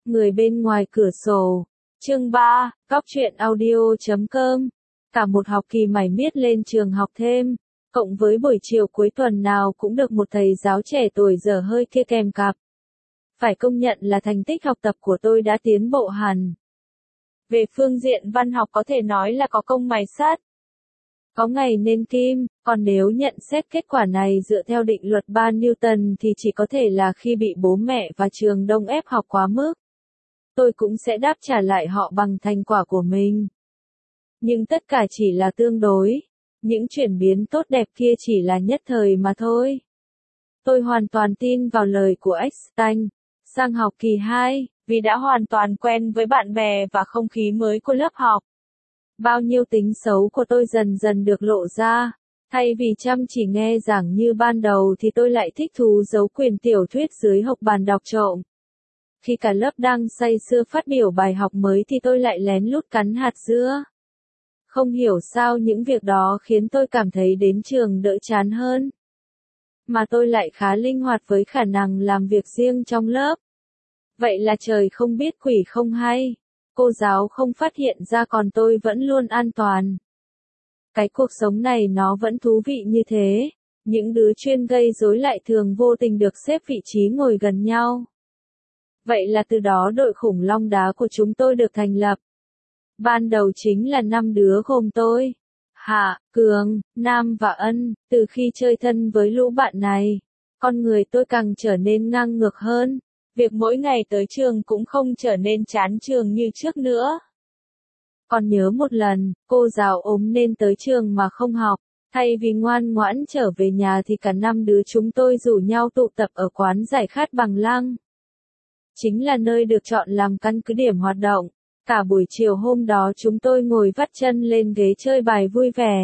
Người bên ngoài cửa sổ. Chương 3, Góc truyện audio.com. Cả một học kỳ mải miết lên trường học thêm, cộng với buổi chiều cuối tuần nào cũng được một thầy giáo trẻ tuổi dở hơi kia kèm cặp. Phải công nhận là thành tích học tập của tôi đã tiến bộ hẳn. Về phương diện văn học có thể nói là có công mài sắt. Có ngày nên kim, còn nếu nhận xét kết quả này dựa theo định luật 3 Newton thì chỉ có thể là khi bị bố mẹ và trường đông ép học quá mức. Tôi cũng sẽ đáp trả lại họ bằng thành quả của mình. Nhưng tất cả chỉ là tương đối. Những chuyển biến tốt đẹp kia chỉ là nhất thời mà thôi. Tôi hoàn toàn tin vào lời của Einstein. Sang học kỳ 2, vì đã hoàn toàn quen với bạn bè và không khí mới của lớp học. Bao nhiêu tính xấu của tôi dần dần được lộ ra. Thay vì chăm chỉ nghe giảng như ban đầu thì tôi lại thích thú giấu quyển tiểu thuyết dưới hộc bàn đọc trộm. Khi cả lớp đang say sưa phát biểu bài học mới thì tôi lại lén lút cắn hạt dưa. Không hiểu sao những việc đó khiến tôi cảm thấy đến trường đỡ chán hơn. Mà tôi lại khá linh hoạt với khả năng làm việc riêng trong lớp. Vậy là trời không biết quỷ không hay. Cô giáo không phát hiện ra còn tôi vẫn luôn an toàn. Cái cuộc sống này nó vẫn thú vị như thế. Những đứa chuyên gây rối lại thường vô tình được xếp vị trí ngồi gần nhau. Vậy là từ đó đội khủng long đá của chúng tôi được thành lập. Ban đầu chính là 5 đứa gồm tôi, Hạ, Cường, Nam và Ân. Từ khi chơi thân với lũ bạn này, con người tôi càng trở nên ngang ngược hơn. Việc mỗi ngày tới trường cũng không trở nên chán trường như trước nữa. Còn nhớ một lần, cô giáo ốm nên tới trường mà không học. Thay vì ngoan ngoãn trở về nhà thì cả 5 đứa chúng tôi rủ nhau tụ tập ở quán giải khát Bằng Lăng. Chính là nơi được chọn làm căn cứ điểm hoạt động. Cả buổi chiều hôm đó chúng tôi ngồi vắt chân lên ghế chơi bài vui vẻ.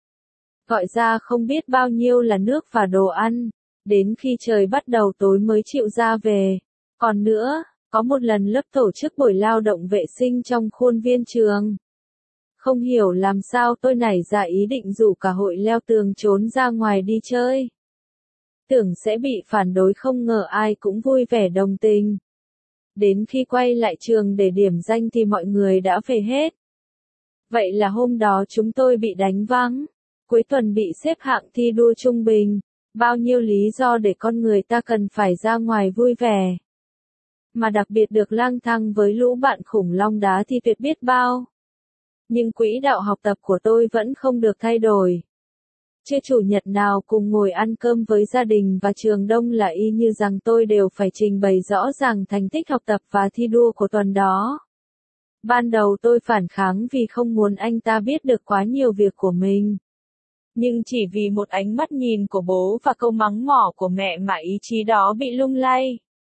Gọi ra không biết bao nhiêu là nước và đồ ăn. Đến khi trời bắt đầu tối mới chịu ra về. Còn nữa, có một lần lớp tổ chức buổi lao động vệ sinh trong khuôn viên trường. Không hiểu làm sao tôi nảy ra ý định rủ cả hội leo tường trốn ra ngoài đi chơi. Tưởng sẽ bị phản đối không ngờ ai cũng vui vẻ đồng tình. Đến khi quay lại trường để điểm danh thì mọi người đã về hết. Vậy là hôm đó chúng tôi bị đánh vắng. Cuối tuần bị xếp hạng thi đua trung bình. Bao nhiêu lý do để con người ta cần phải ra ngoài vui vẻ. Mà đặc biệt được lang thang với lũ bạn khủng long đá thì tuyệt biết bao. Nhưng quỹ đạo học tập của tôi vẫn không được thay đổi. Chưa chủ nhật nào cùng ngồi ăn cơm với gia đình và trường đông là y như rằng tôi đều phải trình bày rõ ràng thành tích học tập và thi đua của tuần đó. Ban đầu tôi phản kháng vì không muốn anh ta biết được quá nhiều việc của mình. Nhưng chỉ vì một ánh mắt nhìn của bố và câu mắng mỏ của mẹ mà ý chí đó bị lung lay.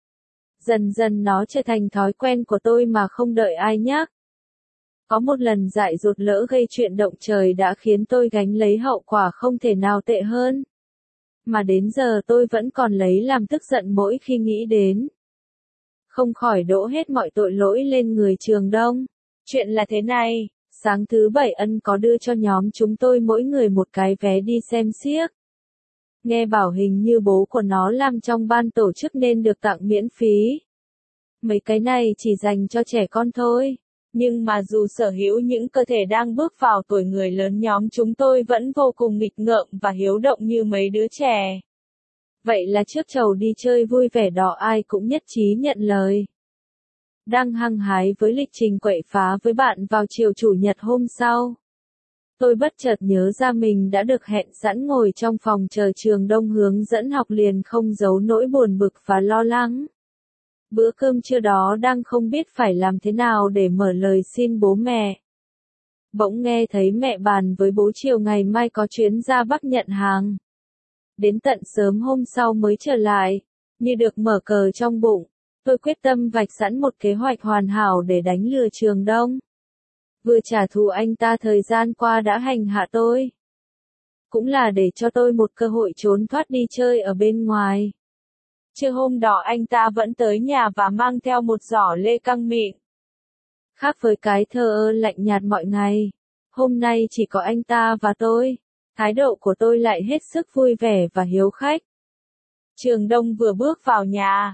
Dần dần nó trở thành thói quen của tôi mà không đợi ai nhắc. Có một lần dại dột lỡ gây chuyện động trời đã khiến tôi gánh lấy hậu quả không thể nào tệ hơn. Mà đến giờ tôi vẫn còn lấy làm tức giận mỗi khi nghĩ đến. Không khỏi đổ hết mọi tội lỗi lên người trường đông. Chuyện là thế này, sáng thứ Bảy Ân có đưa cho nhóm chúng tôi mỗi người một cái vé đi xem xiếc. Nghe bảo hình như bố của nó làm trong ban tổ chức nên được tặng miễn phí. Mấy cái này chỉ dành cho trẻ con thôi. Nhưng mà dù sở hữu những cơ thể đang bước vào tuổi người lớn nhóm chúng tôi vẫn vô cùng nghịch ngợm và hiếu động như mấy đứa trẻ. Vậy là trước chầu đi chơi vui vẻ đó ai cũng nhất trí nhận lời. Đang hăng hái với lịch trình quậy phá với bạn vào chiều chủ nhật hôm sau. Tôi bất chợt nhớ ra mình đã được hẹn sẵn ngồi trong phòng chờ trường đông hướng dẫn học liền không giấu nỗi buồn bực và lo lắng. Bữa cơm trưa đó đang không biết phải làm thế nào để mở lời xin bố mẹ. Bỗng nghe thấy mẹ bàn với bố chiều ngày mai có chuyến ra Bắc nhận hàng. Đến tận sớm hôm sau mới trở lại, như được mở cờ trong bụng, tôi quyết tâm vạch sẵn một kế hoạch hoàn hảo để đánh lừa trường đông. Vừa trả thù anh ta thời gian qua đã hành hạ tôi. Cũng là để cho tôi một cơ hội trốn thoát đi chơi ở bên ngoài. Trưa hôm đó anh ta vẫn tới nhà và mang theo một giỏ lê căng mịn. Khác với cái thờ ơ lạnh nhạt mọi ngày, hôm nay chỉ có anh ta và tôi. Thái độ của tôi lại hết sức vui vẻ và hiếu khách. Trường đông vừa bước vào nhà,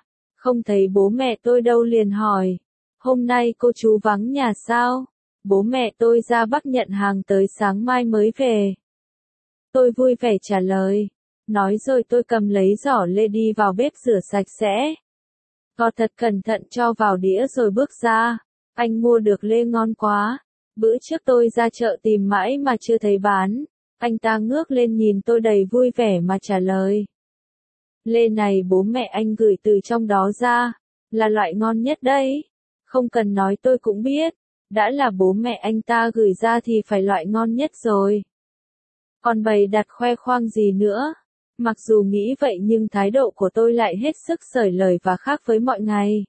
Không thấy bố mẹ tôi đâu liền hỏi. Hôm nay cô chú vắng nhà sao? Bố mẹ tôi ra Bắc nhận hàng tới sáng mai mới về. Tôi vui vẻ trả lời. Nói rồi tôi cầm lấy giỏ lê đi vào bếp rửa sạch sẽ. Gọt thật cẩn thận cho vào đĩa rồi bước ra. Anh mua được lê ngon quá. Bữa trước tôi ra chợ tìm mãi mà chưa thấy bán. Anh ta ngước lên nhìn tôi đầy vui vẻ mà trả lời. Lê này bố mẹ anh gửi từ trong đó ra. Là loại ngon nhất đấy. Không cần nói tôi cũng biết. Đã là bố mẹ anh ta gửi ra thì phải loại ngon nhất rồi. Còn bày đặt khoe khoang gì nữa. Mặc dù nghĩ vậy nhưng thái độ của tôi lại hết sức xởi lời và khác với mọi ngày.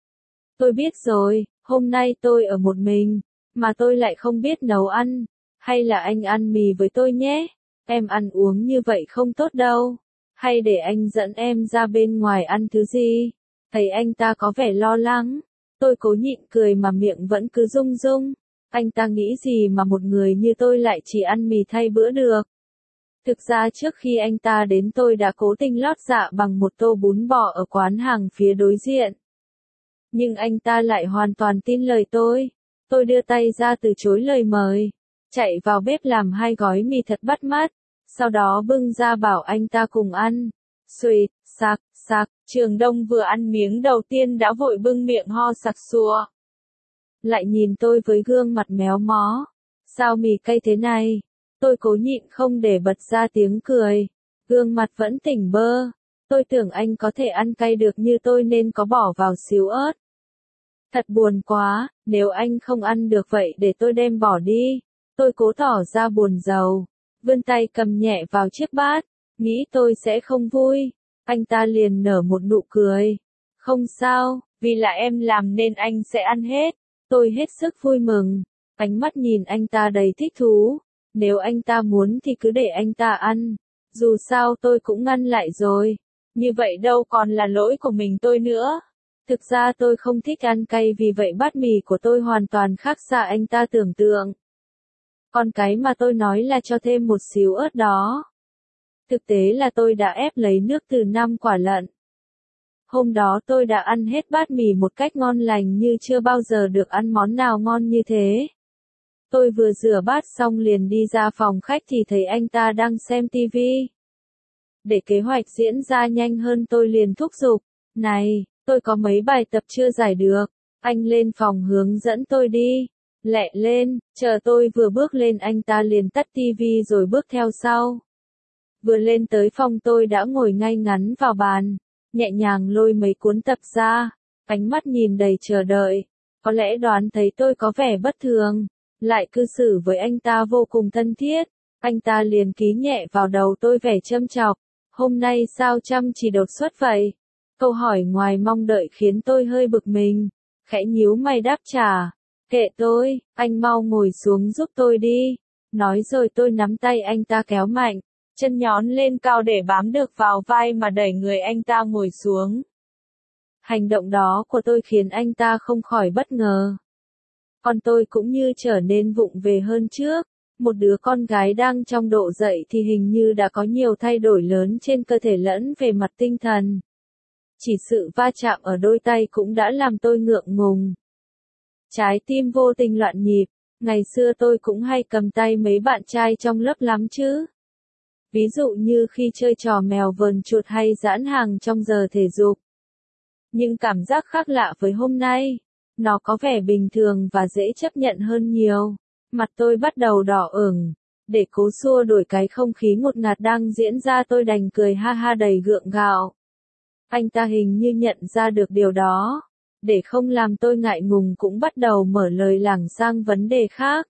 Tôi biết rồi, hôm nay tôi ở một mình, mà tôi lại không biết nấu ăn. Hay là anh ăn mì với tôi nhé, em ăn uống như vậy không tốt đâu. Hay để anh dẫn em ra bên ngoài ăn thứ gì? Thấy anh ta có vẻ lo lắng. Tôi cố nhịn cười mà miệng vẫn cứ rung rung. Anh ta nghĩ gì mà một người như tôi lại chỉ ăn mì thay bữa được. Thực ra trước khi anh ta đến tôi đã cố tình lót dạ bằng một tô bún bò ở quán hàng phía đối diện. Nhưng anh ta lại hoàn toàn tin lời tôi. Tôi đưa tay ra từ chối lời mời. Chạy vào bếp làm 2 gói mì thật bắt mắt. Sau đó bưng ra bảo anh ta cùng ăn. Xuỵt, sặc, sặc, Trường Đông vừa ăn miếng đầu tiên đã vội bưng miệng ho sặc sụa. Lại nhìn tôi với gương mặt méo mó. Sao mì cay thế này? Tôi cố nhịn không để bật ra tiếng cười. Gương mặt vẫn tỉnh bơ. Tôi tưởng anh có thể ăn cay được như tôi nên có bỏ vào xíu ớt. Thật buồn quá, nếu anh không ăn được vậy để tôi đem bỏ đi. Tôi cố tỏ ra buồn rầu. Vươn tay cầm nhẹ vào chiếc bát. Nghĩ tôi sẽ không vui. Anh ta liền nở một nụ cười. Không sao, vì là em làm nên anh sẽ ăn hết. Tôi hết sức vui mừng. Ánh mắt nhìn anh ta đầy thích thú. Nếu anh ta muốn thì cứ để anh ta ăn. Dù sao tôi cũng ngăn lại rồi. Như vậy đâu còn là lỗi của mình tôi nữa. Thực ra tôi không thích ăn cay vì vậy bát mì của tôi hoàn toàn khác xa anh ta tưởng tượng. Còn cái mà tôi nói là cho thêm một xíu ớt đó. Thực tế là tôi đã ép lấy nước từ 5 quả lận. Hôm đó tôi đã ăn hết bát mì một cách ngon lành như chưa bao giờ được ăn món nào ngon như thế. Tôi vừa rửa bát xong liền đi ra phòng khách thì thấy anh ta đang xem tivi. Để kế hoạch diễn ra nhanh hơn tôi liền thúc giục. Này, tôi có mấy bài tập chưa giải được. Anh lên phòng hướng dẫn tôi đi. Lẹ lên, chờ tôi vừa bước lên anh ta liền tắt tivi rồi bước theo sau. Vừa lên tới phòng tôi đã ngồi ngay ngắn vào bàn. Nhẹ nhàng lôi mấy cuốn tập ra. Ánh mắt nhìn đầy chờ đợi. Có lẽ đoán thấy tôi có vẻ bất thường. Lại cư xử với anh ta vô cùng thân thiết. Anh ta liền ký nhẹ vào đầu tôi vẻ châm chọc. Hôm nay sao chăm chỉ đột xuất vậy? Câu hỏi ngoài mong đợi khiến tôi hơi bực mình. Khẽ nhíu mày đáp trả. Kệ tôi, anh mau ngồi xuống giúp tôi đi. Nói rồi tôi nắm tay anh ta kéo mạnh. Chân nhón lên cao để bám được vào vai mà đẩy người anh ta ngồi xuống. Hành động đó của tôi khiến anh ta không khỏi bất ngờ. Còn tôi cũng như trở nên vụng về hơn trước. Một đứa con gái đang trong độ dậy thì hình như đã có nhiều thay đổi lớn trên cơ thể lẫn về mặt tinh thần. Chỉ sự va chạm ở đôi tay cũng đã làm tôi ngượng ngùng. Trái tim vô tình loạn nhịp. Ngày xưa tôi cũng hay cầm tay mấy bạn trai trong lớp lắm chứ. Ví dụ như khi chơi trò mèo vờn chuột hay giãn hàng trong giờ thể dục. Nhưng cảm giác khác lạ với hôm nay. Nó có vẻ bình thường và dễ chấp nhận hơn nhiều. Mặt tôi bắt đầu đỏ ửng. Để cố xua đuổi cái không khí ngột ngạt đang diễn ra tôi đành cười ha ha đầy gượng gạo. Anh ta hình như nhận ra được điều đó. Để không làm tôi ngại ngùng cũng bắt đầu mở lời lảng sang vấn đề khác.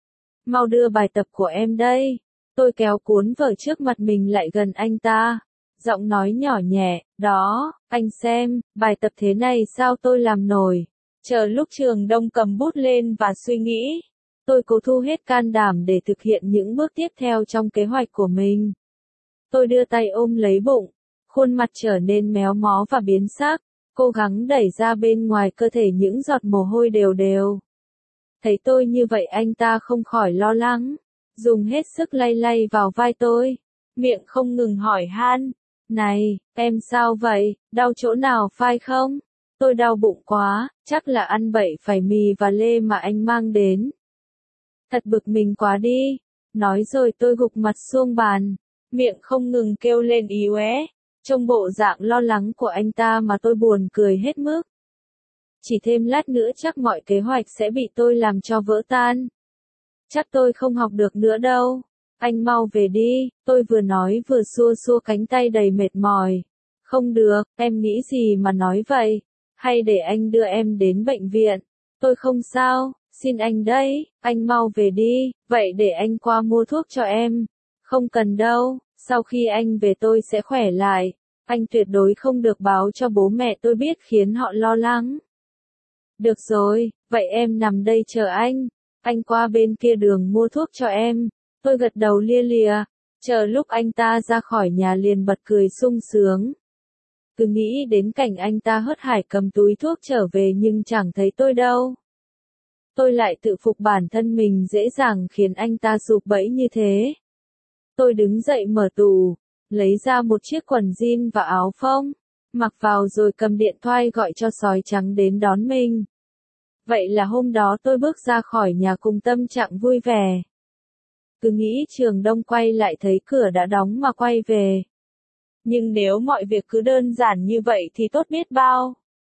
Mau đưa bài tập của em đây. Tôi kéo cuốn vở trước mặt mình lại gần anh ta. Giọng nói nhỏ nhẹ, đó, anh xem, bài tập thế này sao tôi làm nổi. Chờ lúc Trường Đông cầm bút lên và suy nghĩ. Tôi cố thu hết can đảm để thực hiện những bước tiếp theo trong kế hoạch của mình. Tôi đưa tay ôm lấy bụng. Khuôn mặt trở nên méo mó và biến sắc. Cố gắng đẩy ra bên ngoài cơ thể những giọt mồ hôi đều đều. Thấy tôi như vậy anh ta không khỏi lo lắng. Dùng hết sức lay lay vào vai tôi. Miệng không ngừng hỏi han. Này, em sao vậy, đau chỗ nào phải không? Tôi đau bụng quá, chắc là ăn bậy phải mì và lê mà anh mang đến. Thật bực mình quá đi. Nói rồi tôi gục mặt xuống bàn, miệng không ngừng kêu lên ý oé. Trong bộ dạng lo lắng của anh ta mà tôi buồn cười hết mức. Chỉ thêm lát nữa chắc mọi kế hoạch sẽ bị tôi làm cho vỡ tan. Chắc tôi không học được nữa đâu. Anh mau về đi, tôi vừa nói vừa xua xua cánh tay đầy mệt mỏi. Không được, em nghĩ gì mà nói vậy? Hay để anh đưa em đến bệnh viện? Tôi không sao, xin anh đấy, anh mau về đi, vậy để anh qua mua thuốc cho em. Không cần đâu, sau khi anh về tôi sẽ khỏe lại. Anh tuyệt đối không được báo cho bố mẹ tôi biết khiến họ lo lắng. Được rồi, vậy em nằm đây chờ anh qua bên kia đường mua thuốc cho em. Tôi gật đầu lia lịa, chờ lúc anh ta ra khỏi nhà liền bật cười sung sướng. Cứ nghĩ đến cảnh anh ta hớt hải cầm túi thuốc trở về nhưng chẳng thấy tôi đâu. Tôi lại tự phục bản thân mình dễ dàng khiến anh ta sụp bẫy như thế. Tôi đứng dậy mở tủ, lấy ra một chiếc quần jean và áo phông, mặc vào rồi cầm điện thoại gọi cho sói trắng đến đón mình. Vậy là hôm đó tôi bước ra khỏi nhà cùng tâm trạng vui vẻ. Cứ nghĩ Trường Đông quay lại thấy cửa đã đóng mà quay về. Nhưng nếu mọi việc cứ đơn giản như vậy thì tốt biết bao.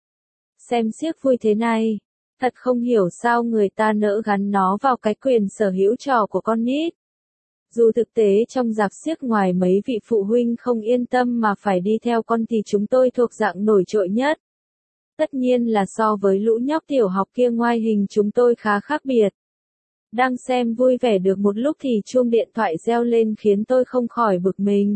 Xem xiếc vui thế này, thật không hiểu sao người ta nỡ gắn nó vào cái quyền sở hữu trò của con nít. Dù thực tế trong rạp xiếc ngoài mấy vị phụ huynh không yên tâm mà phải đi theo con thì chúng tôi thuộc dạng nổi trội nhất. Tất nhiên là so với lũ nhóc tiểu học kia ngoại hình chúng tôi khá khác biệt. Đang xem vui vẻ được một lúc thì chuông điện thoại reo lên khiến tôi không khỏi bực mình.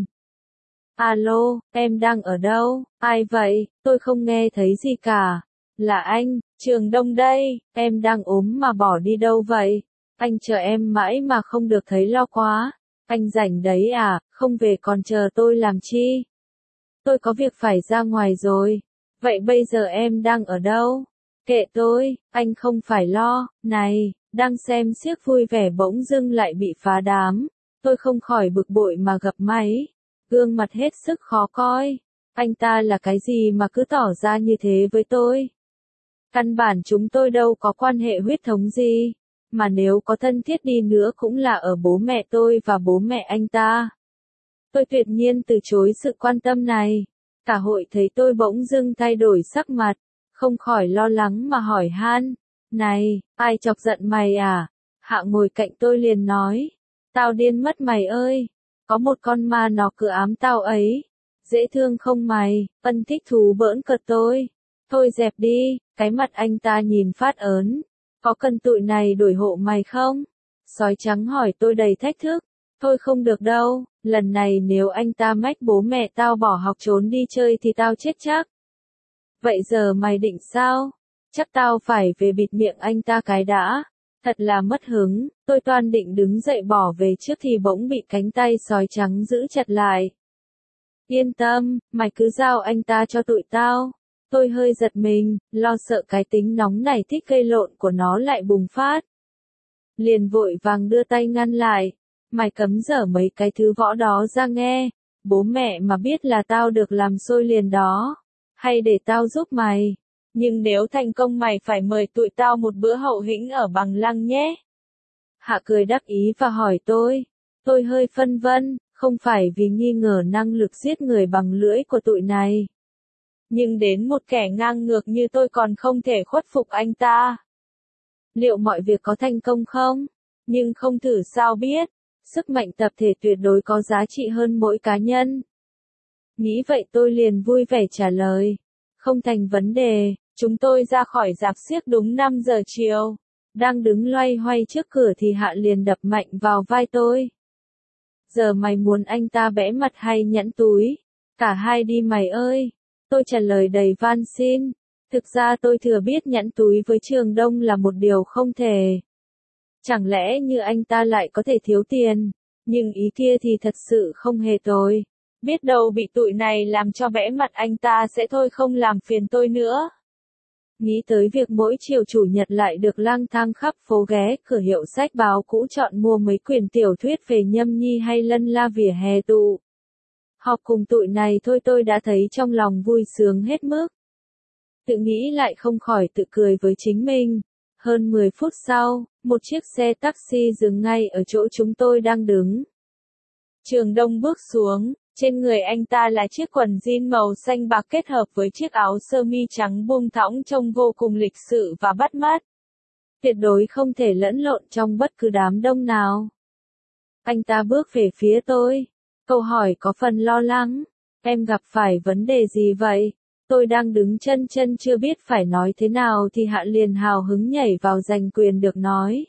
Alo, em đang ở đâu? Ai vậy? Tôi không nghe thấy gì cả. Là anh, Trường Đông đây, em đang ốm mà bỏ đi đâu vậy? Anh chờ em mãi mà không được thấy lo quá. Anh rảnh đấy à, không về còn chờ tôi làm chi? Tôi có việc phải ra ngoài rồi. Vậy bây giờ em đang ở đâu? Kệ tôi, anh không phải lo. Này, đang xem xiếc vui vẻ bỗng dưng lại bị phá đám. Tôi không khỏi bực bội mà gập máy. Gương mặt hết sức khó coi. Anh ta là cái gì mà cứ tỏ ra như thế với tôi? Căn bản chúng tôi đâu có quan hệ huyết thống gì. Mà nếu có thân thiết đi nữa cũng là ở bố mẹ tôi và bố mẹ anh ta. Tôi tuyệt nhiên từ chối sự quan tâm này. Cả hội thấy tôi bỗng dưng thay đổi sắc mặt, không khỏi lo lắng mà hỏi han. Này, ai chọc giận mày à? Hạ ngồi cạnh tôi liền nói. Tao điên mất mày ơi. Có một con ma nó cứ ám tao ấy. Dễ thương không mày, Ân thích thú bỡn cợt tôi. Thôi dẹp đi, cái mặt anh ta nhìn phát ớn. Có cần tụi này đổi hộ mày không? Sói trắng hỏi tôi đầy thách thức. Thôi không được đâu, lần này nếu anh ta mách bố mẹ tao bỏ học trốn đi chơi thì tao chết chắc. Vậy giờ mày định sao? Chắc tao phải về bịt miệng anh ta cái đã. Thật là mất hứng, tôi toan định đứng dậy bỏ về trước thì bỗng bị cánh tay sói trắng giữ chặt lại. Yên tâm, mày cứ giao anh ta cho tụi tao. Tôi hơi giật mình, lo sợ cái tính nóng này thích gây lộn của nó lại bùng phát. Liền vội vàng đưa tay ngăn lại. Mày cấm dở mấy cái thứ võ đó ra nghe. Bố mẹ mà biết là tao được làm xôi liền đó. Hay để tao giúp mày. Nhưng nếu thành công mày phải mời tụi tao một bữa hậu hĩnh ở Bằng Lăng nhé. Hạ cười đắc ý và hỏi tôi. Tôi hơi phân vân, không phải vì nghi ngờ năng lực giết người bằng lưỡi của tụi này. Nhưng đến một kẻ ngang ngược như tôi còn không thể khuất phục anh ta. Liệu mọi việc có thành công không? Nhưng không thử sao biết. Sức mạnh tập thể tuyệt đối có giá trị hơn mỗi cá nhân. Nghĩ vậy tôi liền vui vẻ trả lời. Không thành vấn đề, chúng tôi ra khỏi rạp xiếc đúng 5 giờ chiều. Đang đứng loay hoay trước cửa thì Hạ liền đập mạnh vào vai tôi. Giờ mày muốn anh ta bẽ mặt hay nhẫn túi? Cả hai đi mày ơi. Tôi trả lời đầy van xin. Thực ra tôi thừa biết nhẫn túi với Trường Đông là một điều không thể. Chẳng lẽ như anh ta lại có thể thiếu tiền, nhưng ý kia thì thật sự không hề tồi. Biết đâu bị tụi này làm cho bẽ mặt anh ta sẽ thôi không làm phiền tôi nữa. Nghĩ tới việc mỗi chiều chủ nhật lại được lang thang khắp phố ghé cửa hiệu sách báo cũ chọn mua mấy quyển tiểu thuyết về nhâm nhi hay lân la vỉa hè tụ. Họp cùng tụi này thôi tôi đã thấy trong lòng vui sướng hết mức. Tự nghĩ lại không khỏi tự cười với chính mình. Hơn 10 phút sau, một chiếc xe taxi dừng ngay ở chỗ chúng tôi đang đứng. Trường Đông bước xuống, trên người anh ta là chiếc quần jean màu xanh bạc kết hợp với chiếc áo sơ mi trắng buông thõng trông vô cùng lịch sự và bắt mắt. Tuyệt đối không thể lẫn lộn trong bất cứ đám đông nào. Anh ta bước về phía tôi. Câu hỏi có phần lo lắng. Em gặp phải vấn đề gì vậy? Tôi đang đứng chân chân chưa biết phải nói thế nào thì Hạ liền hào hứng nhảy vào giành quyền được nói.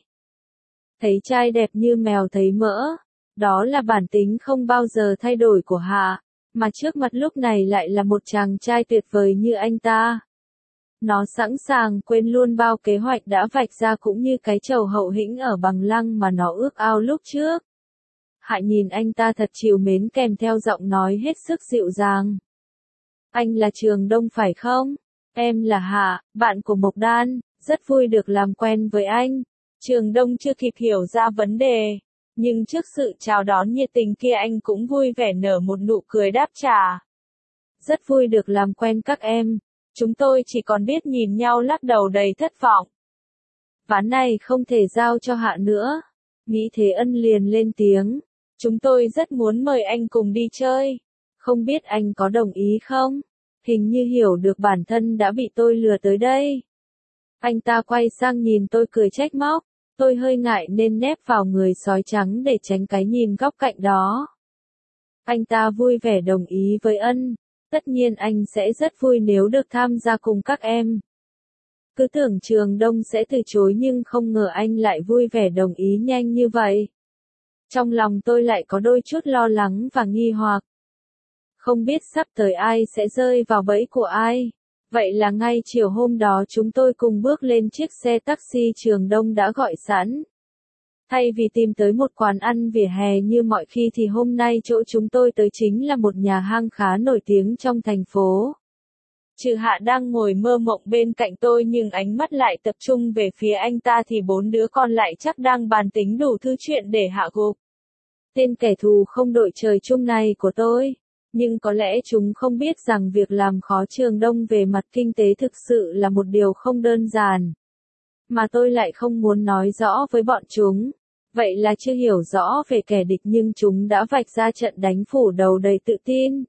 Thấy trai đẹp như mèo thấy mỡ. Đó là bản tính không bao giờ thay đổi của Hạ, mà trước mặt lúc này lại là một chàng trai tuyệt vời như anh ta. Nó sẵn sàng quên luôn bao kế hoạch đã vạch ra cũng như cái chầu hậu hĩnh ở Bằng Lăng mà nó ước ao lúc trước. Hạ nhìn anh ta thật trìu mến kèm theo giọng nói hết sức dịu dàng. Anh là Trường Đông phải không? Em là Hạ, bạn của Mộc Đan, rất vui được làm quen với anh. Trường Đông chưa kịp hiểu ra vấn đề, nhưng trước sự chào đón nhiệt tình kia anh cũng vui vẻ nở một nụ cười đáp trả. Rất vui được làm quen các em. Chúng tôi chỉ còn biết nhìn nhau lắc đầu đầy thất vọng. Ván này không thể giao cho Hạ nữa. Nghĩ thế Ân liền lên tiếng. Chúng tôi rất muốn mời anh cùng đi chơi. Không biết anh có đồng ý không? Hình như hiểu được bản thân đã bị tôi lừa tới đây. Anh ta quay sang nhìn tôi cười trách móc. Tôi hơi ngại nên nép vào người sói trắng để tránh cái nhìn góc cạnh đó. Anh ta vui vẻ đồng ý với Ân. Tất nhiên anh sẽ rất vui nếu được tham gia cùng các em. Cứ tưởng Trường Đông sẽ từ chối nhưng không ngờ anh lại vui vẻ đồng ý nhanh như vậy. Trong lòng tôi lại có đôi chút lo lắng và nghi hoặc. Không biết sắp tới ai sẽ rơi vào bẫy của ai. Vậy là ngay chiều hôm đó chúng tôi cùng bước lên chiếc xe taxi Trường Đông đã gọi sẵn. Thay vì tìm tới một quán ăn vỉa hè như mọi khi thì hôm nay chỗ chúng tôi tới chính là một nhà hàng khá nổi tiếng trong thành phố. Trừ Hạ đang ngồi mơ mộng bên cạnh tôi nhưng ánh mắt lại tập trung về phía anh ta thì bốn đứa con lại chắc đang bàn tính đủ thứ chuyện để hạ gục. Tên kẻ thù không đội trời chung này của tôi. Nhưng có lẽ chúng không biết rằng việc làm khó Trường Đông về mặt kinh tế thực sự là một điều không đơn giản. Mà tôi lại không muốn nói rõ với bọn chúng. Vậy là chưa hiểu rõ về kẻ địch nhưng chúng đã vạch ra trận đánh phủ đầu đầy tự tin.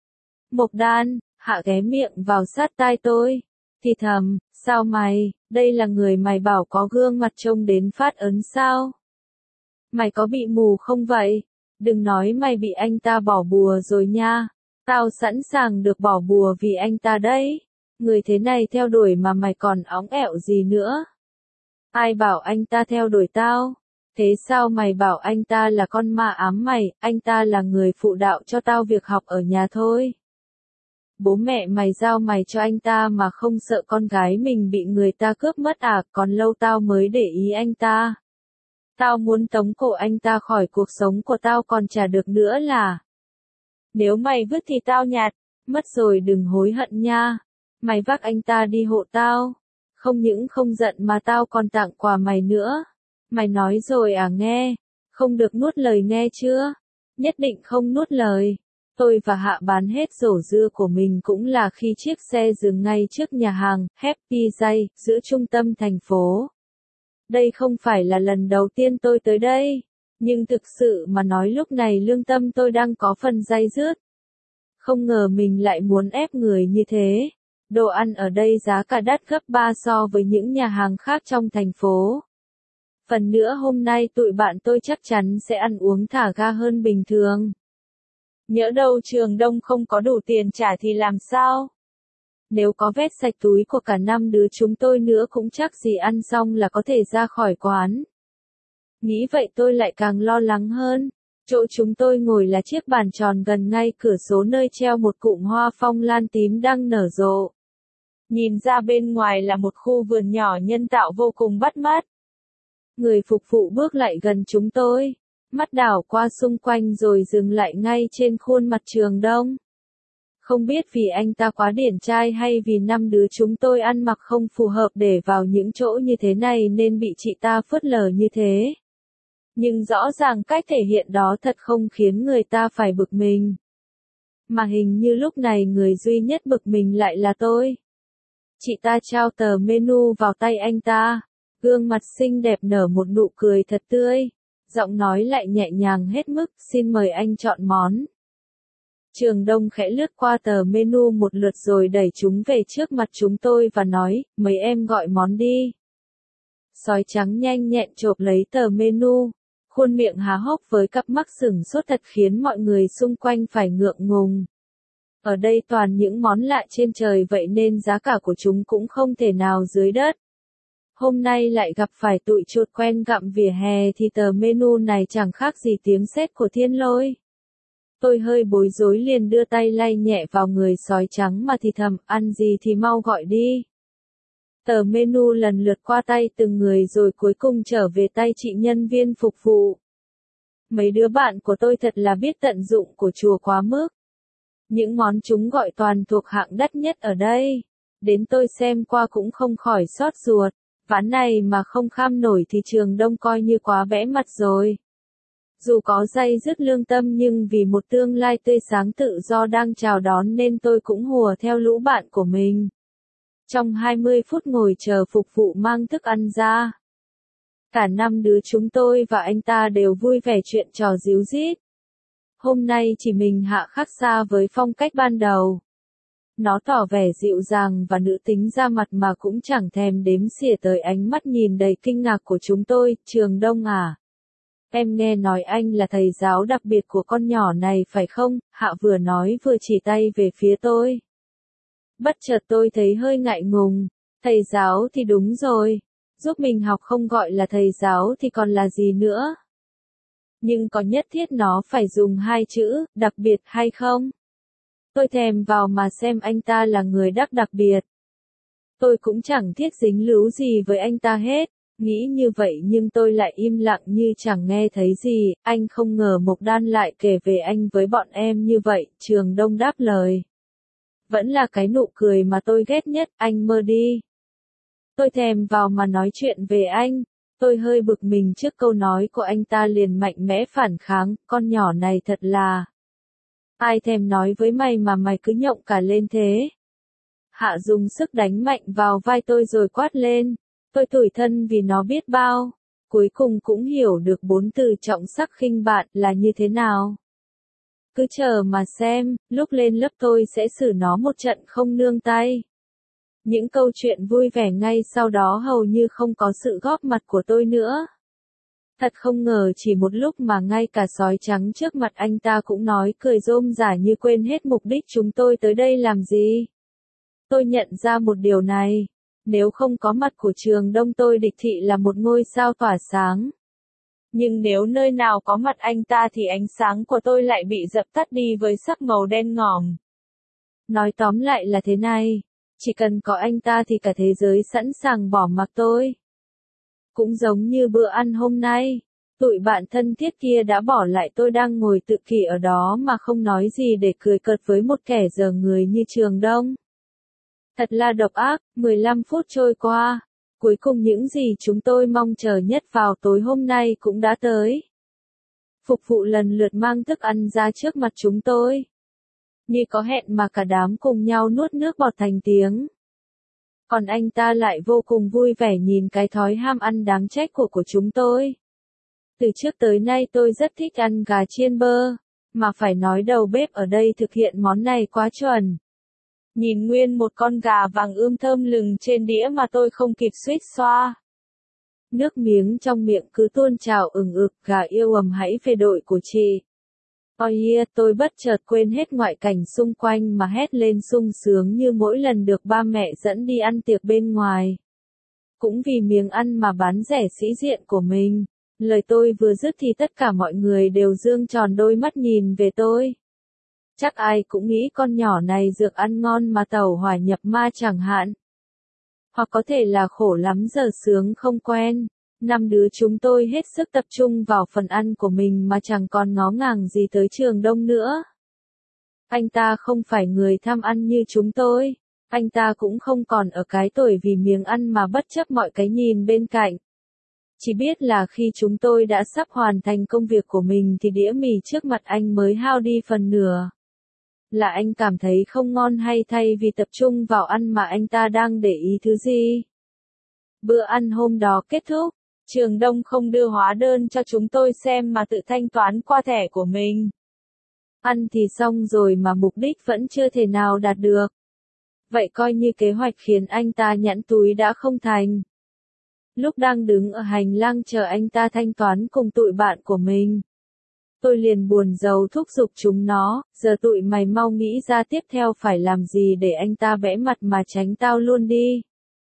Mộc Đan, Hạ ghé miệng vào sát tai tôi. Thì thầm, sao mày, đây là người mày bảo có gương mặt trông đến phát ấn sao? Mày có bị mù không vậy? Đừng nói mày bị anh ta bỏ bùa rồi nha. Tao sẵn sàng được bỏ bùa vì anh ta đấy. Người thế này theo đuổi mà mày còn óng ẹo gì nữa? Ai bảo anh ta theo đuổi tao? Thế sao mày bảo anh ta là con ma ám mày, anh ta là người phụ đạo cho tao việc học ở nhà thôi. Bố mẹ mày giao mày cho anh ta mà không sợ con gái mình bị người ta cướp mất à, còn lâu tao mới để ý anh ta. Tao muốn tống cổ anh ta khỏi cuộc sống của tao còn chả được nữa là. Nếu mày vứt thì tao nhặt, mất rồi đừng hối hận nha. Mày vác anh ta đi hộ tao. Không những không giận mà tao còn tặng quà mày nữa. Mày nói rồi à nghe, không được nuốt lời nghe chưa? Nhất định không nuốt lời. Tôi và Hạ bán hết rổ dưa của mình cũng là khi chiếc xe dừng ngay trước nhà hàng Happy Day giữa trung tâm thành phố. Đây không phải là lần đầu tiên tôi tới đây, nhưng thực sự mà nói lúc này lương tâm tôi đang có phần day dứt. Không ngờ mình lại muốn ép người như thế. Đồ ăn ở đây giá cả đắt gấp 3 so với những nhà hàng khác trong thành phố. Phần nữa hôm nay tụi bạn tôi chắc chắn sẽ ăn uống thả ga hơn bình thường. Nhỡ đâu Trường Đông không có đủ tiền trả thì làm sao? Nếu có vét sạch túi của cả 5 đứa chúng tôi nữa cũng chắc gì ăn xong là có thể ra khỏi quán. Nghĩ vậy tôi lại càng lo lắng hơn. Chỗ chúng tôi ngồi là chiếc bàn tròn gần ngay cửa sổ nơi treo một cụm hoa phong lan tím đang nở rộ. Nhìn ra bên ngoài là một khu vườn nhỏ nhân tạo vô cùng bắt mắt. Người phục vụ bước lại gần chúng tôi, mắt đảo qua xung quanh rồi dừng lại ngay trên khuôn mặt Trường Đông. Không biết vì anh ta quá điển trai hay vì 5 đứa chúng tôi ăn mặc không phù hợp để vào những chỗ như thế này nên bị chị ta phớt lờ như thế. Nhưng rõ ràng cách thể hiện đó thật không khiến người ta phải bực mình. Mà hình như lúc này người duy nhất bực mình lại là tôi. Chị ta trao tờ menu vào tay anh ta. Gương mặt xinh đẹp nở một nụ cười thật tươi. Giọng nói lại nhẹ nhàng hết mức, xin mời anh chọn món. Trường Đông khẽ lướt qua tờ menu một lượt rồi đẩy chúng về trước mặt chúng tôi và nói, mấy em gọi món đi. Sói trắng nhanh nhẹn chộp lấy tờ menu, khuôn miệng há hốc với cặp mắt sửng sốt thật khiến mọi người xung quanh phải ngượng ngùng. Ở đây toàn những món lạ trên trời vậy nên giá cả của chúng cũng không thể nào dưới đất. Hôm nay lại gặp phải tụi chuột quen gặm vỉa hè thì tờ menu này chẳng khác gì tiếng sét của thiên lôi. Tôi hơi bối rối liền đưa tay lay nhẹ vào người sói trắng mà thì thầm, ăn gì thì mau gọi đi. Tờ menu lần lượt qua tay từng người rồi cuối cùng trở về tay chị nhân viên phục vụ. Mấy đứa bạn của tôi thật là biết tận dụng của chùa quá mức. Những món chúng gọi toàn thuộc hạng đắt nhất ở đây. Đến tôi xem qua cũng không khỏi xót ruột. Ván này mà không kham nổi thì Trường Đông coi như quá bẽ mặt rồi. Dù có day dứt lương tâm nhưng vì một tương lai tươi sáng tự do đang chào đón nên tôi cũng hùa theo lũ bạn của mình. Trong 20 phút ngồi chờ phục vụ mang thức ăn ra. Cả 5 đứa chúng tôi và anh ta đều vui vẻ chuyện trò díu dít. Hôm nay chỉ mình Hạ khác xa với phong cách ban đầu. Nó tỏ vẻ dịu dàng và nữ tính ra mặt mà cũng chẳng thèm đếm xỉa tới ánh mắt nhìn đầy kinh ngạc của chúng tôi. Trường Đông à? Em nghe nói anh là thầy giáo đặc biệt của con nhỏ này phải không? Hạ vừa nói vừa chỉ tay về phía tôi. Bất chợt tôi thấy hơi ngại ngùng. Thầy giáo thì đúng rồi. Giúp mình học không gọi là thầy giáo thì còn là gì nữa? Nhưng có nhất thiết nó phải dùng hai chữ, đặc biệt hay không? Tôi thèm vào mà xem anh ta là người đặc biệt. Tôi cũng chẳng thiết dính líu gì với anh ta hết. Nghĩ như vậy nhưng tôi lại im lặng như chẳng nghe thấy gì. Anh không ngờ Mộc Đan lại kể về anh với bọn em như vậy. Trường Đông đáp lời. Vẫn là cái nụ cười mà tôi ghét nhất, anh mơ đi. Tôi thèm vào mà nói chuyện về anh. Tôi hơi bực mình trước câu nói của anh ta liền mạnh mẽ phản kháng, con nhỏ này thật là... Ai thèm nói với mày mà mày cứ nhộng cả lên thế. Hạ dùng sức đánh mạnh vào vai tôi rồi quát lên. Tôi tủi thân vì nó biết bao. Cuối cùng cũng hiểu được 4 từ trọng sắc khinh bạn là như thế nào. Cứ chờ mà xem, lúc lên lớp tôi sẽ xử nó một trận không nương tay. Những câu chuyện vui vẻ ngay sau đó hầu như không có sự góp mặt của tôi nữa. Thật không ngờ chỉ một lúc mà ngay cả sói trắng trước mặt anh ta cũng nói cười rôm rả như quên hết mục đích chúng tôi tới đây làm gì. Tôi nhận ra một điều này. Nếu không có mặt của Trường Đông tôi đích thị là một ngôi sao tỏa sáng. Nhưng nếu nơi nào có mặt anh ta thì ánh sáng của tôi lại bị dập tắt đi với sắc màu đen ngòm. Nói tóm lại là thế này. Chỉ cần có anh ta thì cả thế giới sẵn sàng bỏ mặc tôi. Cũng giống như bữa ăn hôm nay. Tụi bạn thân thiết kia đã bỏ lại tôi đang ngồi tự kỷ ở đó mà không nói gì để cười cợt với một kẻ dở người như Trường Đông. Thật là độc ác, 15 phút trôi qua. Cuối cùng những gì chúng tôi mong chờ nhất vào tối hôm nay cũng đã tới. Phục vụ lần lượt mang thức ăn ra trước mặt chúng tôi. Như có hẹn mà cả đám cùng nhau nuốt nước bọt thành tiếng. Còn anh ta lại vô cùng vui vẻ nhìn cái thói ham ăn đáng trách của chúng tôi. Từ trước tới nay tôi rất thích ăn gà chiên bơ, mà phải nói đầu bếp ở đây thực hiện món này quá chuẩn. Nhìn nguyên một con gà vàng ươm thơm lừng trên đĩa mà tôi không kịp suýt xoa. Nước miếng trong miệng cứ tuôn trào ừng ực, gà yêu hãy về đội của chị. Oh yeah, tôi bất chợt quên hết ngoại cảnh xung quanh mà hét lên sung sướng như mỗi lần được ba mẹ dẫn đi ăn tiệc bên ngoài. Cũng vì miếng ăn mà bán rẻ sĩ diện của mình. Lời tôi vừa dứt thì tất cả mọi người đều dương tròn đôi mắt nhìn về tôi. Chắc ai cũng nghĩ con nhỏ này dược ăn ngon mà tẩu hỏa nhập ma chẳng hạn. Hoặc có thể là khổ lắm giờ sướng không quen. 5 đứa chúng tôi hết sức tập trung vào phần ăn của mình mà chẳng còn ngó ngàng gì tới Trường Đông nữa. Anh ta không phải người tham ăn như chúng tôi. Anh ta cũng không còn ở cái tuổi vì miếng ăn mà bất chấp mọi cái nhìn bên cạnh. Chỉ biết là khi chúng tôi đã sắp hoàn thành công việc của mình thì đĩa mì trước mặt anh mới hao đi phần nửa. Là anh cảm thấy không ngon hay thay vì tập trung vào ăn mà anh ta đang để ý thứ gì? Bữa ăn hôm đó kết thúc, Trường Đông không đưa hóa đơn cho chúng tôi xem mà tự thanh toán qua thẻ của mình. Ăn thì xong rồi mà mục đích vẫn chưa thể nào đạt được. Vậy coi như kế hoạch khiến anh ta nhẵn túi đã không thành. Lúc đang đứng ở hành lang chờ anh ta thanh toán cùng tụi bạn của mình, tôi liền buồn rầu thúc giục chúng nó, giờ tụi mày mau nghĩ ra tiếp theo phải làm gì để anh ta bẽ mặt mà tránh tao luôn đi.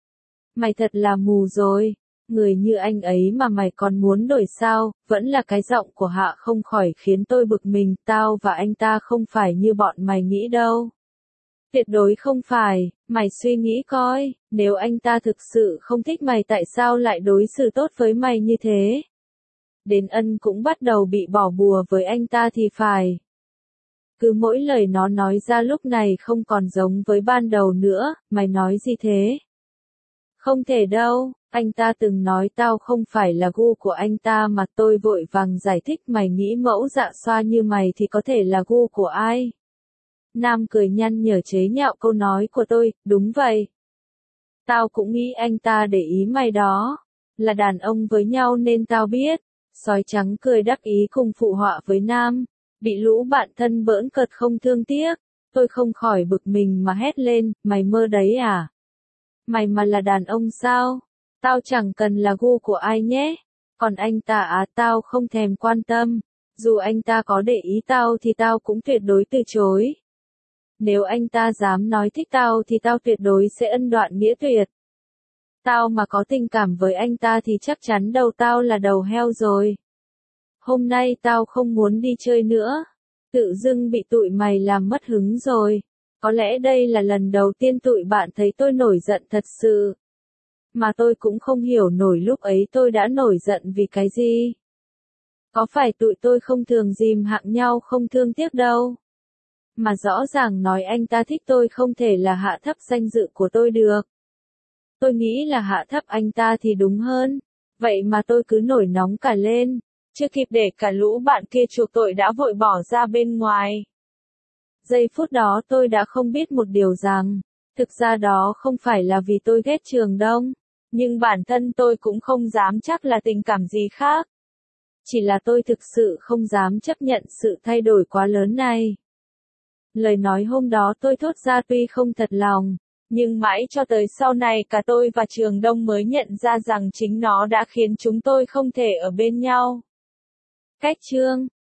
Mày thật là mù rồi, người như anh ấy mà mày còn muốn đổi sao? Vẫn là cái giọng của Hạ không khỏi khiến tôi bực mình, tao và anh ta không phải như bọn mày nghĩ đâu. Tuyệt đối không phải, mày suy nghĩ coi, nếu anh ta thực sự không thích mày tại sao lại đối xử tốt với mày như thế? Đến Ân cũng bắt đầu bị bỏ bùa với anh ta thì phải. Cứ mỗi lời nó nói ra lúc này không còn giống với ban đầu nữa, mày nói gì thế? Không thể đâu, anh ta từng nói tao không phải là gu của anh ta mà. Tôi vội vàng giải thích, mày nghĩ mẫu dạ xoa như mày thì có thể là gu của ai? Nam cười nhăn nhở chế nhạo câu nói của tôi, đúng vậy. Tao cũng nghĩ anh ta để ý mày đó. Là đàn ông với nhau nên tao biết. Sói trắng cười đắc ý cùng phụ họa với Nam. Bị lũ bạn thân bỡn cợt không thương tiếc. Tôi không khỏi bực mình mà hét lên, mày mơ đấy à? Mày mà là đàn ông sao? Tao chẳng cần là gu của ai nhé. Còn anh ta tao không thèm quan tâm. Dù anh ta có để ý tao thì tao cũng tuyệt đối từ chối. Nếu anh ta dám nói thích tao thì tao tuyệt đối sẽ ân đoạn nghĩa tuyệt. Tao mà có tình cảm với anh ta thì chắc chắn đầu tao là đầu heo rồi. Hôm nay tao không muốn đi chơi nữa. Tự dưng bị tụi mày làm mất hứng rồi. Có lẽ đây là lần đầu tiên tụi bạn thấy tôi nổi giận thật sự. Mà tôi cũng không hiểu nổi lúc ấy tôi đã nổi giận vì cái gì. Có phải tụi tôi không thường dìm hạng nhau không thương tiếc đâu. Mà rõ ràng nói anh ta thích tôi không thể là hạ thấp danh dự của tôi được. Tôi nghĩ là hạ thấp anh ta thì đúng hơn. Vậy mà tôi cứ nổi nóng cả lên. Chưa kịp để cả lũ bạn kia chuộc tội đã vội bỏ ra bên ngoài. Giây phút đó tôi đã không biết một điều rằng, thực ra đó không phải là vì tôi ghét Trường Đông, nhưng bản thân tôi cũng không dám chắc là tình cảm gì khác. Chỉ là tôi thực sự không dám chấp nhận sự thay đổi quá lớn này. Lời nói hôm đó tôi thốt ra tuy không thật lòng, nhưng mãi cho tới sau này cả tôi và Trường Đông mới nhận ra rằng chính nó đã khiến chúng tôi không thể ở bên nhau. Cách chương